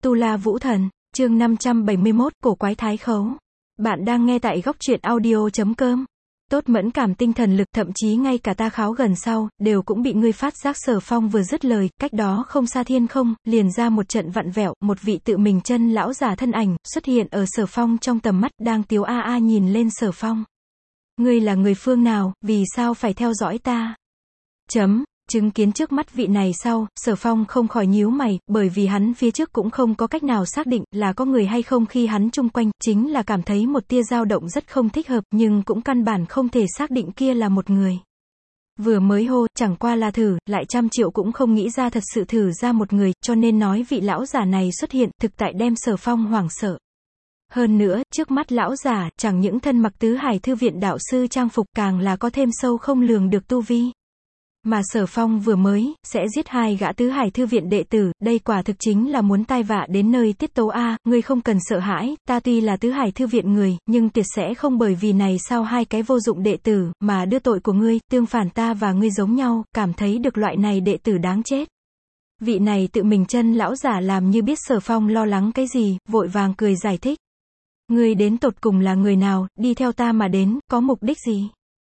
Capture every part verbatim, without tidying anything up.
Tu La Vũ Thần, chương năm trăm bảy mươi mốt, cổ quái thái khấu. Bạn đang nghe tại góc truyện audio chấm com. Tốt mẫn cảm tinh thần lực, thậm chí ngay cả ta kháo gần sau, đều cũng bị ngươi phát giác. Sở Phong vừa dứt lời, cách đó không xa thiên không, liền ra một trận vặn vẹo, một vị tự mình chân lão già thân ảnh, xuất hiện ở Sở Phong trong tầm mắt, đang tiếu a a nhìn lên Sở Phong. Ngươi là người phương nào, vì sao phải theo dõi ta? Chấm. Chứng kiến trước mắt vị này sau, Sở Phong không khỏi nhíu mày, bởi vì hắn phía trước cũng không có cách nào xác định là có người hay không khi hắn chung quanh, chính là cảm thấy một tia dao động rất không thích hợp, nhưng cũng căn bản không thể xác định kia là một người. Vừa mới hô, chẳng qua là thử, lại trăm triệu cũng không nghĩ ra thật sự thử ra một người, cho nên nói vị lão giả này xuất hiện, thực tại đem Sở Phong hoảng sợ. Hơn nữa, trước mắt lão giả, chẳng những thân mặc tứ hải thư viện đạo sư trang phục, càng là có thêm sâu không lường được tu vi. Mà Sở Phong vừa mới, sẽ giết hai gã tứ hải thư viện đệ tử, đây quả thực chính là muốn tai vạ đến nơi tiết tấu a. Ngươi không cần sợ hãi, ta tuy là tứ hải thư viện người, nhưng tuyệt sẽ không bởi vì này sau hai cái vô dụng đệ tử, mà đưa tội của ngươi, tương phản ta và ngươi giống nhau, cảm thấy được loại này đệ tử đáng chết. Vị này tự mình chân lão giả làm như biết Sở Phong lo lắng cái gì, vội vàng cười giải thích. Ngươi đến tột cùng là người nào, đi theo ta mà đến, có mục đích gì?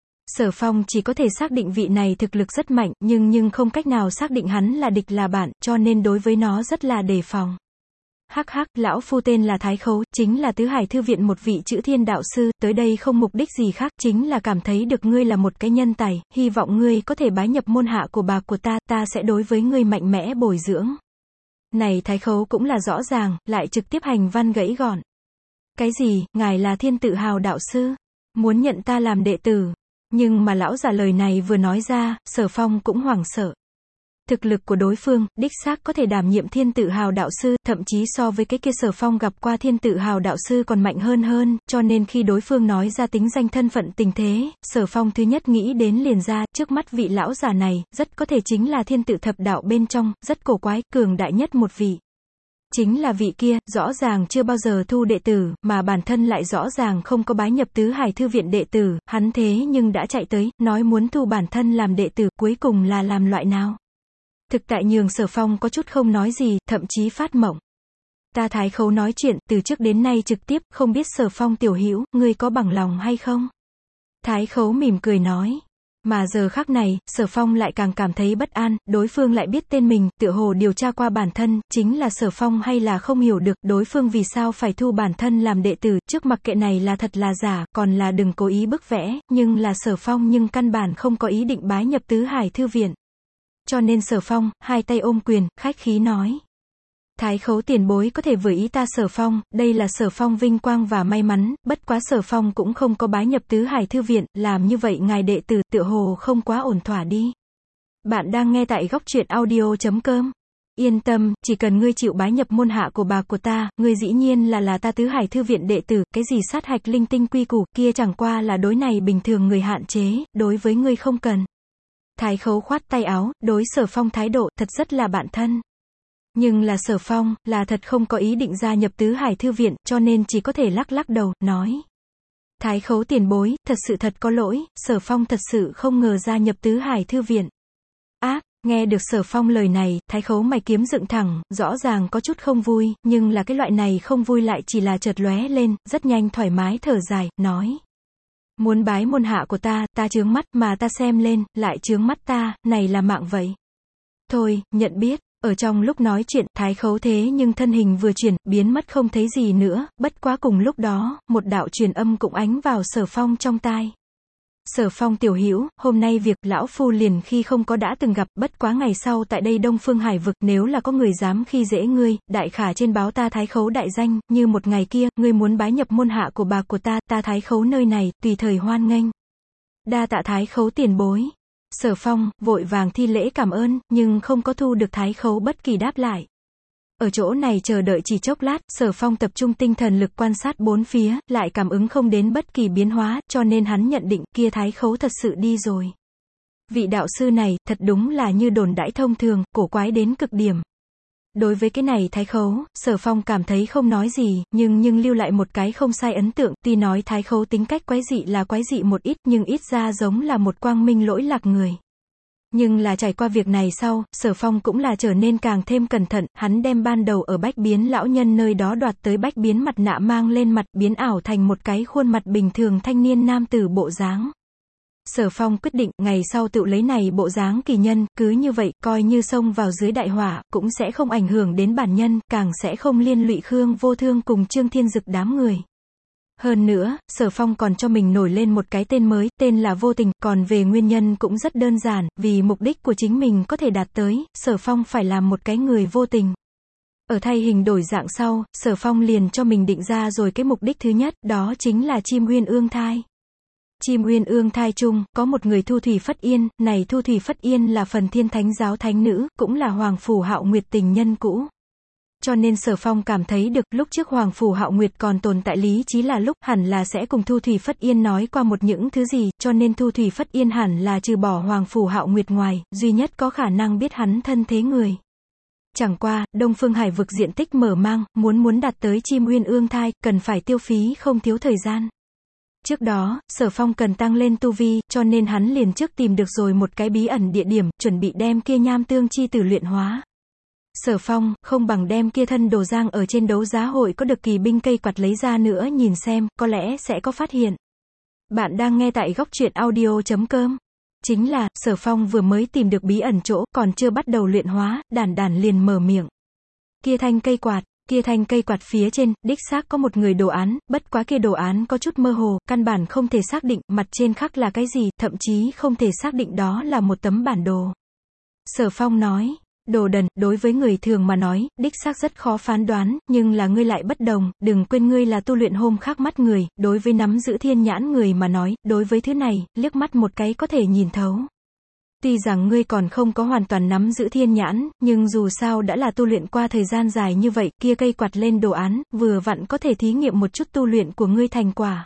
Sở Phong chỉ có thể xác định vị này thực lực rất mạnh, nhưng nhưng không cách nào xác định hắn là địch là bạn, cho nên đối với nó rất là đề phòng. Hắc hắc, lão phu tên là Thái Khấu, chính là tứ hải thư viện một vị chữ thiên đạo sư, tới đây không mục đích gì khác, chính là cảm thấy được ngươi là một cái nhân tài, hy vọng ngươi có thể bái nhập môn hạ của bà của ta, ta sẽ đối với ngươi mạnh mẽ bồi dưỡng. Này Thái Khấu cũng là rõ ràng, lại trực tiếp hành văn gãy gọn. Cái gì, ngài là thiên tự hào đạo sư? Muốn nhận ta làm đệ tử? Nhưng mà lão già lời này vừa nói ra, Sở Phong cũng hoảng sợ. Thực lực của đối phương, đích xác có thể đảm nhiệm thiên tự hào đạo sư, thậm chí so với cái kia Sở Phong gặp qua thiên tự hào đạo sư còn mạnh hơn hơn, cho nên khi đối phương nói ra tính danh thân phận tình thế, Sở Phong thứ nhất nghĩ đến liền ra, trước mắt vị lão già này, rất có thể chính là thiên tự thập đạo bên trong, rất cổ quái, cường đại nhất một vị. Chính là vị kia, rõ ràng chưa bao giờ thu đệ tử, mà bản thân lại rõ ràng không có bái nhập tứ hải thư viện đệ tử, hắn thế nhưng đã chạy tới, nói muốn thu bản thân làm đệ tử, cuối cùng là làm loại nào? Thực tại nhường Sở Phong có chút không nói gì, thậm chí phát mộng. Ta Thái Khấu nói chuyện, từ trước đến nay trực tiếp, không biết Sở Phong tiểu hữu, ngươi có bằng lòng hay không? Thái Khấu mỉm cười nói. Mà giờ khắc này, Sở Phong lại càng cảm thấy bất an, đối phương lại biết tên mình, tựa hồ điều tra qua bản thân, chính là Sở Phong hay là không hiểu được, đối phương vì sao phải thu bản thân làm đệ tử, trước mặc kệ này là thật là giả, còn là đừng cố ý bức vẽ, nhưng là Sở Phong nhưng căn bản không có ý định bái nhập tứ hải thư viện. Cho nên Sở Phong, hai tay ôm quyền, khách khí nói. Thái Khấu tiền bối có thể vừa ý ta Sở Phong, đây là Sở Phong vinh quang và may mắn, bất quá Sở Phong cũng không có bái nhập tứ hải thư viện, làm như vậy ngài đệ tử, tựa hồ không quá ổn thỏa đi. Bạn đang nghe tại góc truyện audio chấm com. Yên tâm, chỉ cần ngươi chịu bái nhập môn hạ của bà của ta, ngươi dĩ nhiên là là ta tứ hải thư viện đệ tử, cái gì sát hạch linh tinh quy củ, kia chẳng qua là đối này bình thường người hạn chế, đối với ngươi không cần. Thái Khấu khoát tay áo, đối Sở Phong thái độ, thật rất là bạn thân. Nhưng là Sở Phong, là thật không có ý định gia nhập tứ hải thư viện, cho nên chỉ có thể lắc lắc đầu, nói. Thái Khấu tiền bối, thật sự thật có lỗi, Sở Phong thật sự không ngờ gia nhập tứ hải thư viện. Ác, nghe được Sở Phong lời này, Thái Khấu mày kiếm dựng thẳng, rõ ràng có chút không vui, nhưng là cái loại này không vui lại chỉ là chợt lóe lên, rất nhanh thoải mái thở dài, nói. Muốn bái môn hạ của ta, ta chướng mắt, mà ta xem lên, lại chướng mắt ta, này là mạng vậy. Thôi, nhận biết. Ở trong lúc nói chuyện, Thái Khấu thế nhưng thân hình vừa chuyển, biến mất không thấy gì nữa, bất quá cùng lúc đó, một đạo truyền âm cũng ánh vào Sở Phong trong tai. Sở Phong tiểu hữu, hôm nay việc lão phu liền khi không có đã từng gặp, bất quá ngày sau tại đây Đông Phương Hải vực, nếu là có người dám khi dễ ngươi, đại khả trên báo ta Thái Khấu đại danh, như một ngày kia, ngươi muốn bái nhập môn hạ của bà của ta, ta Thái Khấu nơi này, tùy thời hoan nghênh. Đa tạ Thái Khấu tiền bối. Sở Phong, vội vàng thi lễ cảm ơn, nhưng không có thu được Thái Khấu bất kỳ đáp lại. Ở chỗ này chờ đợi chỉ chốc lát, Sở Phong tập trung tinh thần lực quan sát bốn phía, lại cảm ứng không đến bất kỳ biến hóa, cho nên hắn nhận định, kia Thái Khấu thật sự đi rồi. Vị đạo sư này, thật đúng là như đồn đãi thông thường, cổ quái đến cực điểm. Đối với cái này Thái Khấu, Sở Phong cảm thấy không nói gì, nhưng nhưng lưu lại một cái không sai ấn tượng, tuy nói Thái Khấu tính cách quái dị là quái dị một ít, nhưng ít ra giống là một quang minh lỗi lạc người. Nhưng là trải qua việc này sau, Sở Phong cũng là trở nên càng thêm cẩn thận, hắn đem ban đầu ở bách biến lão nhân nơi đó đoạt tới bách biến mặt nạ mang lên mặt, biến ảo thành một cái khuôn mặt bình thường thanh niên nam tử bộ dáng. Sở Phong quyết định, ngày sau tự lấy này bộ dáng kỳ nhân, cứ như vậy, coi như xông vào dưới đại hỏa, cũng sẽ không ảnh hưởng đến bản nhân, càng sẽ không liên lụy Khương Vô Thương cùng Trương Thiên Dực đám người. Hơn nữa, Sở Phong còn cho mình nổi lên một cái tên mới, tên là Vô Tình, còn về nguyên nhân cũng rất đơn giản, vì mục đích của chính mình có thể đạt tới, Sở Phong phải làm một cái người vô tình. Ở thay hình đổi dạng sau, Sở Phong liền cho mình định ra rồi cái mục đích thứ nhất, đó chính là chim uyên ương thai. Chim uyên ương thai chung, có một người Thu Thủy Phất Yên, này Thu Thủy Phất Yên là phần thiên thánh giáo thánh nữ, cũng là Hoàng Phủ Hạo Nguyệt tình nhân cũ. Cho nên Sở Phong cảm thấy được, lúc trước Hoàng Phủ Hạo Nguyệt còn tồn tại lý trí là lúc, hẳn là sẽ cùng Thu Thủy Phất Yên nói qua một những thứ gì, cho nên Thu Thủy Phất Yên hẳn là trừ bỏ Hoàng Phủ Hạo Nguyệt ngoài, duy nhất có khả năng biết hắn thân thế người. Chẳng qua, Đông Phương Hải vực diện tích mở mang, muốn muốn đạt tới chim uyên ương thai, cần phải tiêu phí không thiếu thời gian. Trước đó, Sở Phong cần tăng lên tu vi, cho nên hắn liền trước tìm được rồi một cái bí ẩn địa điểm, chuẩn bị đem kia nham tương chi tử luyện hóa. Sở Phong, không bằng đem kia thân đồ giang ở trên đấu giá hội có được kỳ binh cây quạt lấy ra nữa nhìn xem, có lẽ sẽ có phát hiện. Bạn đang nghe tại góc truyện audio chấm com. Chính là, Sở Phong vừa mới tìm được bí ẩn chỗ, còn chưa bắt đầu luyện hóa, Đản Đản liền mở miệng. Kia thanh cây quạt, kia thanh cây quạt phía trên, đích xác có một người đồ án, bất quá kia đồ án có chút mơ hồ, căn bản không thể xác định, mặt trên khắc là cái gì, thậm chí không thể xác định đó là một tấm bản đồ. Sở Phong nói. Đồ đần, đối với người thường mà nói, đích xác rất khó phán đoán, nhưng là ngươi lại bất đồng, đừng quên ngươi là tu luyện hôm khác mắt người, đối với nắm giữ thiên nhãn người mà nói, đối với thứ này, liếc mắt một cái có thể nhìn thấu. Tuy rằng ngươi còn không có hoàn toàn nắm giữ thiên nhãn, nhưng dù sao đã là tu luyện qua thời gian dài như vậy, kia cây quạt lên đồ án, vừa vặn có thể thí nghiệm một chút tu luyện của ngươi thành quả.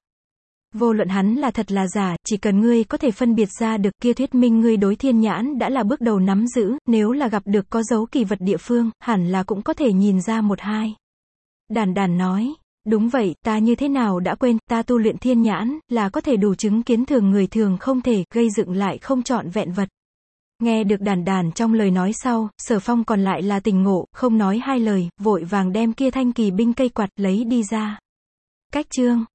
Vô luận hắn là thật là giả, chỉ cần ngươi có thể phân biệt ra được kia thuyết minh ngươi đối thiên nhãn đã là bước đầu nắm giữ, nếu là gặp được có dấu kỳ vật địa phương, hẳn là cũng có thể nhìn ra một hai. Đản Đản nói, đúng vậy, ta như thế nào đã quên, ta tu luyện thiên nhãn, là có thể đủ chứng kiến thường người thường không thể, gây dựng lại không trọn vẹn vật. Nghe được Đản Đản trong lời nói sau, Sở Phong còn lại là tỉnh ngộ, không nói hai lời, vội vàng đem kia thanh kỳ binh cây quạt lấy đi ra. Cách chương